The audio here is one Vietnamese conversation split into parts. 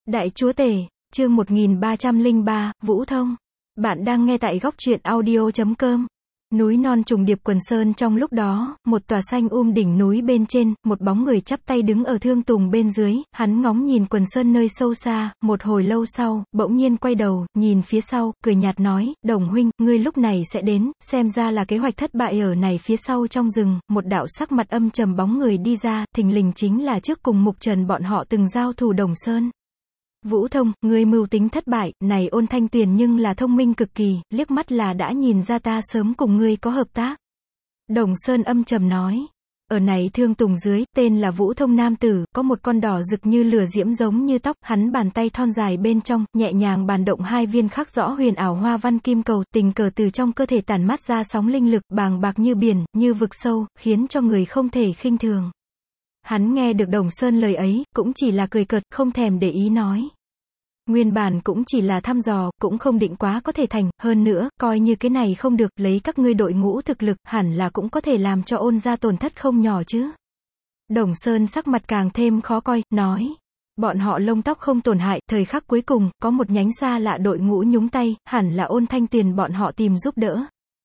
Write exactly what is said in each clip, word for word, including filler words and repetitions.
Đại Chúa Tể, chương một nghìn ba trăm lẻ ba, Vũ Thông. Bạn đang nghe tại góc truyện audio chấm com. Núi non trùng điệp quần sơn trong lúc đó, một tòa xanh um đỉnh núi bên trên, một bóng người chắp tay đứng ở thương tùng bên dưới, hắn ngóng nhìn quần sơn nơi sâu xa, một hồi lâu sau, bỗng nhiên quay đầu, nhìn phía sau, cười nhạt nói, Đồng huynh, ngươi lúc này sẽ đến, xem ra là kế hoạch thất bại ở này phía sau trong rừng, một đạo sắc mặt âm trầm bóng người đi ra, thình lình chính là trước cùng Mục Trần bọn họ từng giao thủ Đồng Sơn. Vũ Thông, ngươi mưu tính thất bại, này Ôn Thanh Tuyền nhưng là thông minh cực kỳ, liếc mắt là đã nhìn ra ta sớm cùng ngươi có hợp tác. Đồng Sơn âm trầm nói. Ở này thương tùng dưới, tên là Vũ Thông nam tử, có một con đỏ rực như lửa diễm giống như tóc, hắn bàn tay thon dài bên trong, nhẹ nhàng bàn động hai viên khắc rõ huyền ảo hoa văn kim cầu, tình cờ từ trong cơ thể tản mát ra sóng linh lực, bàng bạc như biển, như vực sâu, khiến cho người không thể khinh thường. Hắn nghe được Đồng Sơn lời ấy, cũng chỉ là cười cợt, không thèm để ý nói. Nguyên bản cũng chỉ là thăm dò, cũng không định quá có thể thành, hơn nữa, coi như cái này không được, lấy các ngươi đội ngũ thực lực, hẳn là cũng có thể làm cho Ôn gia tổn thất không nhỏ chứ. Đồng Sơn sắc mặt càng thêm khó coi, nói. Bọn họ lông tóc không tổn hại, thời khắc cuối cùng, có một nhánh xa lạ đội ngũ nhúng tay, hẳn là Ôn Thanh Tuyền bọn họ tìm giúp đỡ.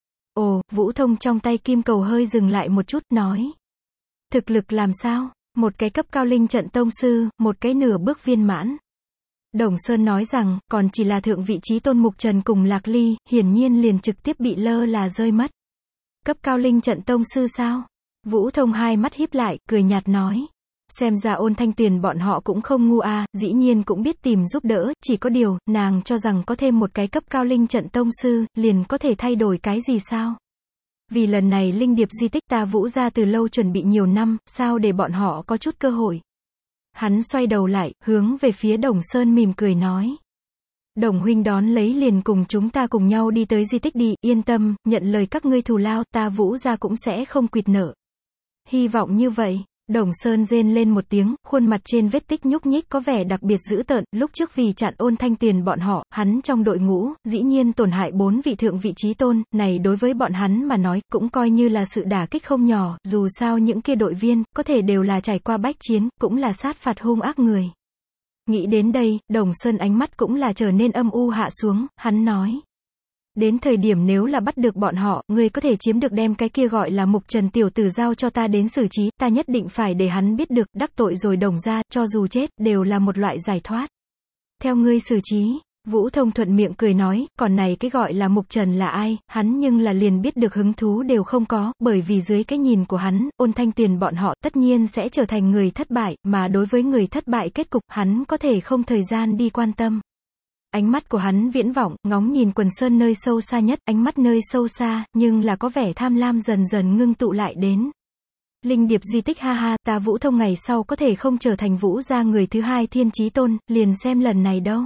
Ồ, Vũ Thông trong tay kim cầu hơi dừng lại một chút, nói. Thực lực làm sao? Một cái cấp cao linh trận tông sư, một cái nửa bước viên mãn. Đồng Sơn nói rằng, còn chỉ là thượng vị trí Tôn Mục Trần cùng Lạc Ly, hiển nhiên liền trực tiếp bị lơ là rơi mất. Cấp cao linh trận tông sư sao? Vũ Thông hai mắt híp lại, cười nhạt nói. Xem ra Ôn Thanh Tuyền bọn họ cũng không ngu a, dĩ nhiên cũng biết tìm giúp đỡ, chỉ có điều, nàng cho rằng có thêm một cái cấp cao linh trận tông sư, liền có thể thay đổi cái gì sao? Vì lần này linh điệp di tích ta Vũ gia từ lâu chuẩn bị nhiều năm, sao để bọn họ có chút cơ hội. Hắn xoay đầu lại, hướng về phía Đồng Sơn mỉm cười nói. Đồng huynh đón lấy liền cùng chúng ta cùng nhau đi tới di tích đi, yên tâm, nhận lời các ngươi thù lao, ta Vũ gia cũng sẽ không quỵt nợ. Hy vọng như vậy. Đồng Sơn rên lên một tiếng, khuôn mặt trên vết tích nhúc nhích có vẻ đặc biệt dữ tợn, lúc trước vì chặn Ôn Thanh Tuyền bọn họ, hắn trong đội ngũ, dĩ nhiên tổn hại bốn vị thượng vị trí tôn, này đối với bọn hắn mà nói, cũng coi như là sự đả kích không nhỏ, dù sao những kia đội viên, có thể đều là trải qua bách chiến, cũng là sát phạt hung ác người. Nghĩ đến đây, Đồng Sơn ánh mắt cũng là trở nên âm u hạ xuống, hắn nói. Đến thời điểm nếu là bắt được bọn họ, ngươi có thể chiếm được đem cái kia gọi là Mục Trần tiểu tử giao cho ta đến xử trí, ta nhất định phải để hắn biết được, đắc tội rồi Đồng gia, cho dù chết, đều là một loại giải thoát. Theo ngươi xử trí, Vũ Thông thuận miệng cười nói, còn này cái gọi là Mục Trần là ai, hắn nhưng là liền biết được hứng thú đều không có, bởi vì dưới cái nhìn của hắn, Ôn Thanh Tuyền bọn họ tất nhiên sẽ trở thành người thất bại, mà đối với người thất bại kết cục, hắn có thể không thời gian đi quan tâm. Ánh mắt của hắn viễn vọng, ngóng nhìn quần sơn nơi sâu xa nhất, ánh mắt nơi sâu xa, nhưng là có vẻ tham lam dần dần ngưng tụ lại đến. Linh điệp di tích ha ha, ta Vũ Thông ngày sau có thể không trở thành Vũ gia người thứ hai thiên chí tôn, liền xem lần này đâu.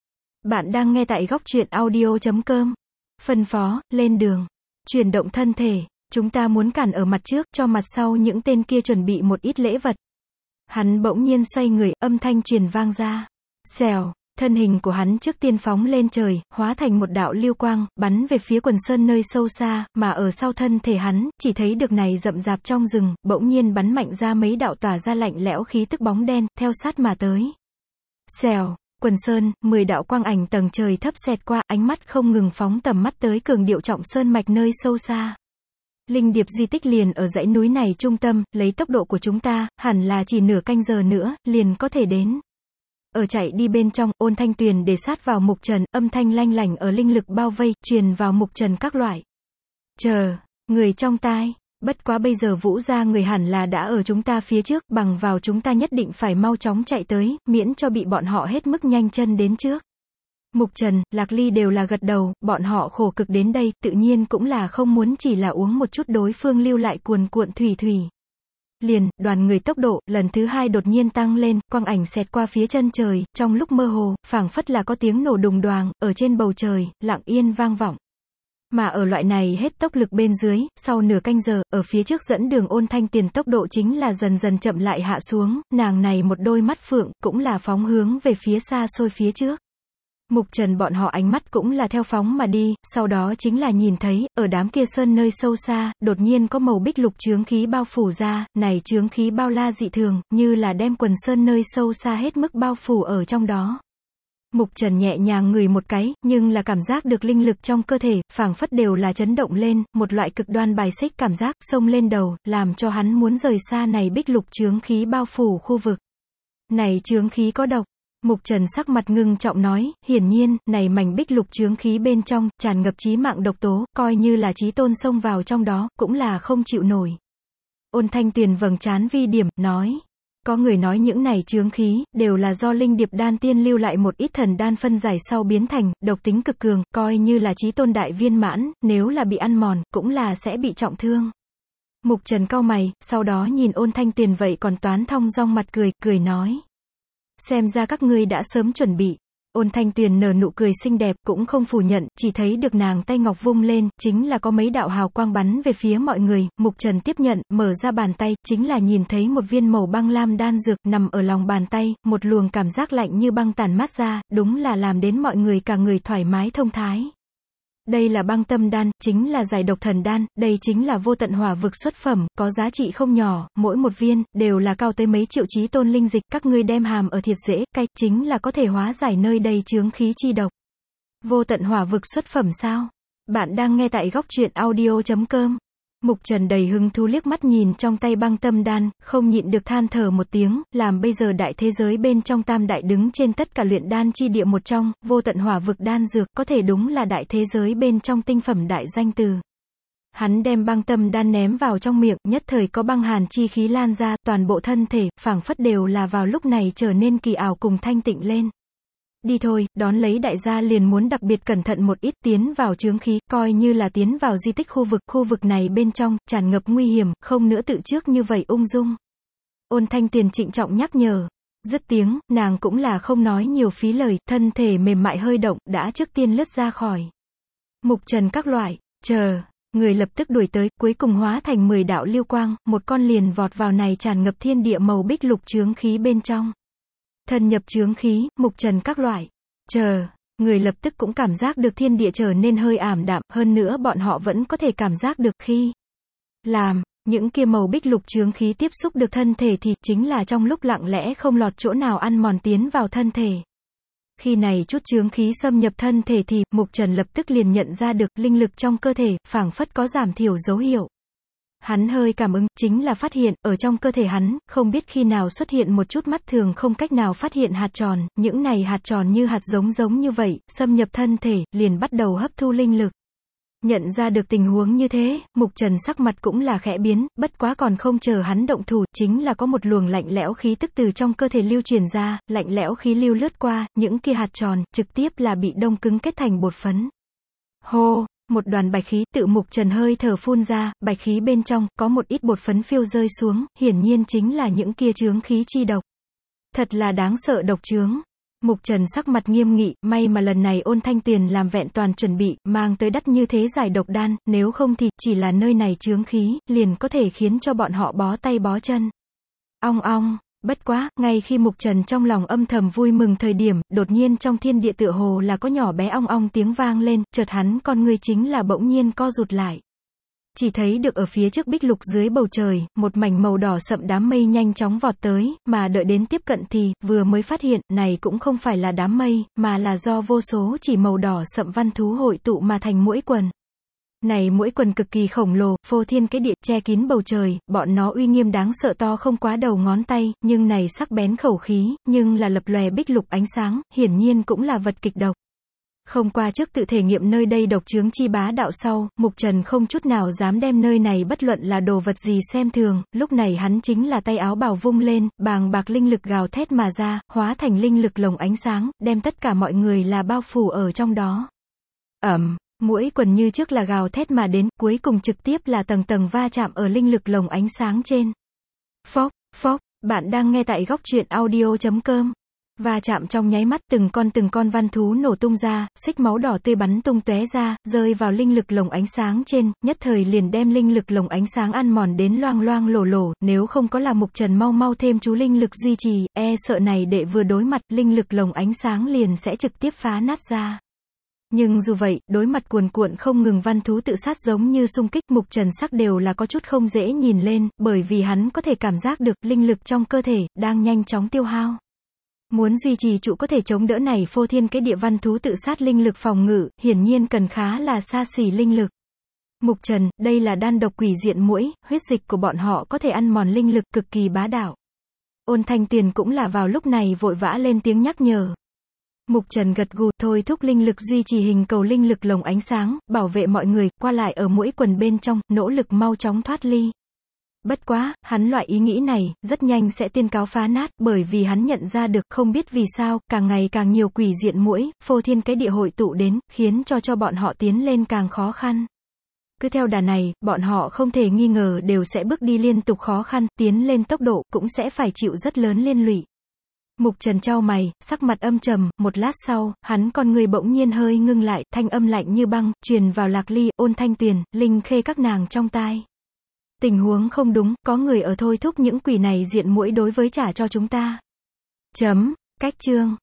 Bạn đang nghe tại góc truyện audio chấm com. Phân phó, lên đường. Chuyển động thân thể, chúng ta muốn cản ở mặt trước, cho mặt sau những tên kia chuẩn bị một ít lễ vật. Hắn bỗng nhiên xoay người, âm thanh truyền vang ra. Xèo. Thân hình của hắn trước tiên phóng lên trời, hóa thành một đạo lưu quang, bắn về phía quần sơn nơi sâu xa, mà ở sau thân thể hắn, chỉ thấy được này rậm rạp trong rừng, bỗng nhiên bắn mạnh ra mấy đạo tỏa ra lạnh lẽo khí tức bóng đen, theo sát mà tới. Xèo, quần sơn, mười đạo quang ảnh tầng trời thấp xẹt qua, ánh mắt không ngừng phóng tầm mắt tới cường điệu trọng sơn mạch nơi sâu xa. Linh điệp di tích liền ở dãy núi này trung tâm, lấy tốc độ của chúng ta, hẳn là chỉ nửa canh giờ nữa, liền có thể đến. Ở chạy đi bên trong, Ôn Thanh Tuyền để sát vào Mục Trần, âm thanh lanh lảnh ở linh lực bao vây, truyền vào Mục Trần các loại. Chờ, người trong tai, bất quá bây giờ Vũ gia người hẳn là đã ở chúng ta phía trước, bằng vào chúng ta nhất định phải mau chóng chạy tới, miễn cho bị bọn họ hết mức nhanh chân đến trước. Mục Trần, Lạc Ly đều là gật đầu, bọn họ khổ cực đến đây, tự nhiên cũng là không muốn chỉ là uống một chút đối phương lưu lại cuồn cuộn thủy thủy. Liền, đoàn người tốc độ, lần thứ hai đột nhiên tăng lên, quang ảnh xẹt qua phía chân trời, trong lúc mơ hồ, phảng phất là có tiếng nổ đùng đoàng, ở trên bầu trời, lặng yên vang vọng. Mà ở loại này hết tốc lực bên dưới, sau nửa canh giờ, ở phía trước dẫn đường Ôn Thanh Tuyền tốc độ chính là dần dần chậm lại hạ xuống, nàng này một đôi mắt phượng, cũng là phóng hướng về phía xa xôi phía trước. Mục Trần bọn họ ánh mắt cũng là theo phóng mà đi, sau đó chính là nhìn thấy, ở đám kia sơn nơi sâu xa, đột nhiên có màu bích lục chướng khí bao phủ ra, này chướng khí bao la dị thường, như là đem quần sơn nơi sâu xa hết mức bao phủ ở trong đó. Mục Trần nhẹ nhàng ngửi một cái, nhưng là cảm giác được linh lực trong cơ thể, phảng phất đều là chấn động lên, một loại cực đoan bài xích cảm giác, xông lên đầu, làm cho hắn muốn rời xa này bích lục chướng khí bao phủ khu vực. Này chướng khí có độc. Mục Trần sắc mặt ngưng trọng nói, hiển nhiên, này mảnh bích lục chướng khí bên trong, tràn ngập chí mạng độc tố, coi như là chí tôn xông vào trong đó, cũng là không chịu nổi. Ôn Thanh Tuyền vầng trán vi điểm, nói. Có người nói những này chướng khí, đều là do linh điệp đan tiên lưu lại một ít thần đan phân giải sau biến thành, độc tính cực cường, coi như là chí tôn đại viên mãn, nếu là bị ăn mòn, cũng là sẽ bị trọng thương. Mục Trần cau mày, sau đó nhìn Ôn Thanh Tuyền vậy còn toán thong dong mặt cười, cười nói. Xem ra các ngươi đã sớm chuẩn bị. Ôn Thanh Tuyền nở nụ cười xinh đẹp, cũng không phủ nhận, chỉ thấy được nàng tay ngọc vung lên, chính là có mấy đạo hào quang bắn về phía mọi người. Mục Trần tiếp nhận, mở ra bàn tay, chính là nhìn thấy một viên màu băng lam đan dược nằm ở lòng bàn tay, một luồng cảm giác lạnh như băng tản mát ra, đúng là làm đến mọi người cả người thoải mái thông thái. Đây là băng tâm đan, chính là giải độc thần đan, đây chính là vô tận hỏa vực xuất phẩm, có giá trị không nhỏ, mỗi một viên, đều là cao tới mấy triệu chí tôn linh dịch, các ngươi đem hàm ở thiệt dễ, cay, chính là có thể hóa giải nơi đây chướng khí chi độc. Vô tận hỏa vực xuất phẩm sao? Bạn đang nghe tại góc truyện audio chấm com. Mục Trần đầy hứng thú liếc mắt nhìn trong tay băng tâm đan, không nhịn được than thở một tiếng, làm bây giờ đại thế giới bên trong tam đại đứng trên tất cả luyện đan chi địa một trong, vô tận hỏa vực đan dược, có thể đúng là đại thế giới bên trong tinh phẩm đại danh từ. Hắn đem băng tâm đan ném vào trong miệng, nhất thời có băng hàn chi khí lan ra, toàn bộ thân thể, phảng phất đều là vào lúc này trở nên kỳ ảo cùng thanh tịnh lên. Đi thôi, đón lấy đại gia liền muốn đặc biệt cẩn thận một ít, tiến vào chướng khí, coi như là tiến vào di tích khu vực, khu vực này bên trong, tràn ngập nguy hiểm, không nữa tự trước như vậy ung dung. Ôn Thanh Tuyền trịnh trọng nhắc nhở. Dứt tiếng, nàng cũng là không nói nhiều phí lời, thân thể mềm mại hơi động, đã trước tiên lướt ra khỏi. Mục Trần các loại, chờ, người lập tức đuổi tới, cuối cùng hóa thành mười đạo lưu quang, một con liền vọt vào này tràn ngập thiên địa màu bích lục chướng khí bên trong. Thân nhập chướng khí, Mục Trần các loại, chờ, người lập tức cũng cảm giác được thiên địa trở nên hơi ảm đạm, hơn nữa bọn họ vẫn có thể cảm giác được khi làm, những kia màu bích lục chướng khí tiếp xúc được thân thể thì chính là trong lúc lặng lẽ không lọt chỗ nào ăn mòn tiến vào thân thể. Khi này chút chướng khí xâm nhập thân thể thì, Mục Trần lập tức liền nhận ra được linh lực trong cơ thể, phảng phất có giảm thiểu dấu hiệu. Hắn hơi cảm ứng, chính là phát hiện, ở trong cơ thể hắn, không biết khi nào xuất hiện một chút mắt thường không cách nào phát hiện hạt tròn, những này hạt tròn như hạt giống giống như vậy, xâm nhập thân thể, liền bắt đầu hấp thu linh lực. Nhận ra được tình huống như thế, Mục Trần sắc mặt cũng là khẽ biến, bất quá còn không chờ hắn động thủ, chính là có một luồng lạnh lẽo khí tức từ trong cơ thể lưu truyền ra, lạnh lẽo khí lưu lướt qua, những kia hạt tròn, trực tiếp là bị đông cứng kết thành bột phấn. Hô! Một đoàn bạch khí tự Mục Trần hơi thở phun ra, bạch khí bên trong, có một ít bột phấn phiêu rơi xuống, hiển nhiên chính là những kia chướng khí chi độc. Thật là đáng sợ độc chướng. Mục Trần sắc mặt nghiêm nghị, may mà lần này Ôn Thanh Tuyền làm vẹn toàn chuẩn bị, mang tới đắt như thế giải độc đan, nếu không thì, chỉ là nơi này chướng khí, liền có thể khiến cho bọn họ bó tay bó chân. Ong ong. Bất quá, ngay khi Mục Trần trong lòng âm thầm vui mừng thời điểm, đột nhiên trong thiên địa tựa hồ là có nhỏ bé ong ong tiếng vang lên, chợt hắn con người chính là bỗng nhiên co rụt lại. Chỉ thấy được ở phía trước bích lục dưới bầu trời, một mảnh màu đỏ sậm đám mây nhanh chóng vọt tới, mà đợi đến tiếp cận thì, vừa mới phát hiện, này cũng không phải là đám mây, mà là do vô số chỉ màu đỏ sậm văn thú hội tụ mà thành muỗi quần. Này muỗi quần cực kỳ khổng lồ, phô thiên cái địa, che kín bầu trời, bọn nó uy nghiêm đáng sợ to không quá đầu ngón tay, nhưng này sắc bén khẩu khí, nhưng là lập lòe bích lục ánh sáng, hiển nhiên cũng là vật kịch độc. Không qua trước tự thể nghiệm nơi đây độc chướng chi bá đạo sau, Mục Trần không chút nào dám đem nơi này bất luận là đồ vật gì xem thường, lúc này hắn chính là tay áo bào vung lên, bàng bạc linh lực gào thét mà ra, hóa thành linh lực lồng ánh sáng, đem tất cả mọi người là bao phủ ở trong đó. Ẩm. Muỗi quần như trước là gào thét mà đến, cuối cùng trực tiếp là tầng tầng va chạm ở linh lực lồng ánh sáng trên. Phốc, phốc, bạn đang nghe tại góc truyện audio chấm com. Va chạm trong nháy mắt, từng con từng con văn thú nổ tung ra, xích máu đỏ tươi bắn tung tóe ra, rơi vào linh lực lồng ánh sáng trên, nhất thời liền đem linh lực lồng ánh sáng ăn mòn đến loang loang lổ lổ, nếu không có là Mục Trần mau mau thêm chú linh lực duy trì, e sợ này để vừa đối mặt, linh lực lồng ánh sáng liền sẽ trực tiếp phá nát ra. Nhưng dù vậy, đối mặt cuồn cuộn không ngừng văn thú tự sát giống như xung kích, Mục Trần sắc đều là có chút không dễ nhìn lên, bởi vì hắn có thể cảm giác được linh lực trong cơ thể đang nhanh chóng tiêu hao. Muốn duy trì trụ có thể chống đỡ này phô thiên cái địa văn thú tự sát linh lực phòng ngự, hiển nhiên cần khá là xa xỉ linh lực. Mục Trần, đây là đan độc quỷ diện muỗi, huyết dịch của bọn họ có thể ăn mòn linh lực cực kỳ bá đạo. Ôn Thanh Tuyền cũng là vào lúc này vội vã lên tiếng nhắc nhở. Mục Trần gật gù, thôi thúc linh lực duy trì hình cầu linh lực lồng ánh sáng, bảo vệ mọi người, qua lại ở muỗi quần bên trong, nỗ lực mau chóng thoát ly. Bất quá, hắn loại ý nghĩ này, rất nhanh sẽ tiên cáo phá nát, bởi vì hắn nhận ra được, không biết vì sao, càng ngày càng nhiều quỷ diện muỗi, phô thiên cái địa hội tụ đến, khiến cho cho bọn họ tiến lên càng khó khăn. Cứ theo đà này, bọn họ không thể nghi ngờ đều sẽ bước đi liên tục khó khăn, tiến lên tốc độ, cũng sẽ phải chịu rất lớn liên lụy. Mục Trần chau mày, sắc mặt âm trầm, một lát sau, hắn con người bỗng nhiên hơi ngưng lại, thanh âm lạnh như băng, truyền vào Lạc Ly, Ôn Thanh Tuyền, Linh Khê các nàng trong tai. Tình huống không đúng, có người ở thôi thúc những quỷ này diện muỗi đối với trả cho chúng ta. Chấm, cách chương.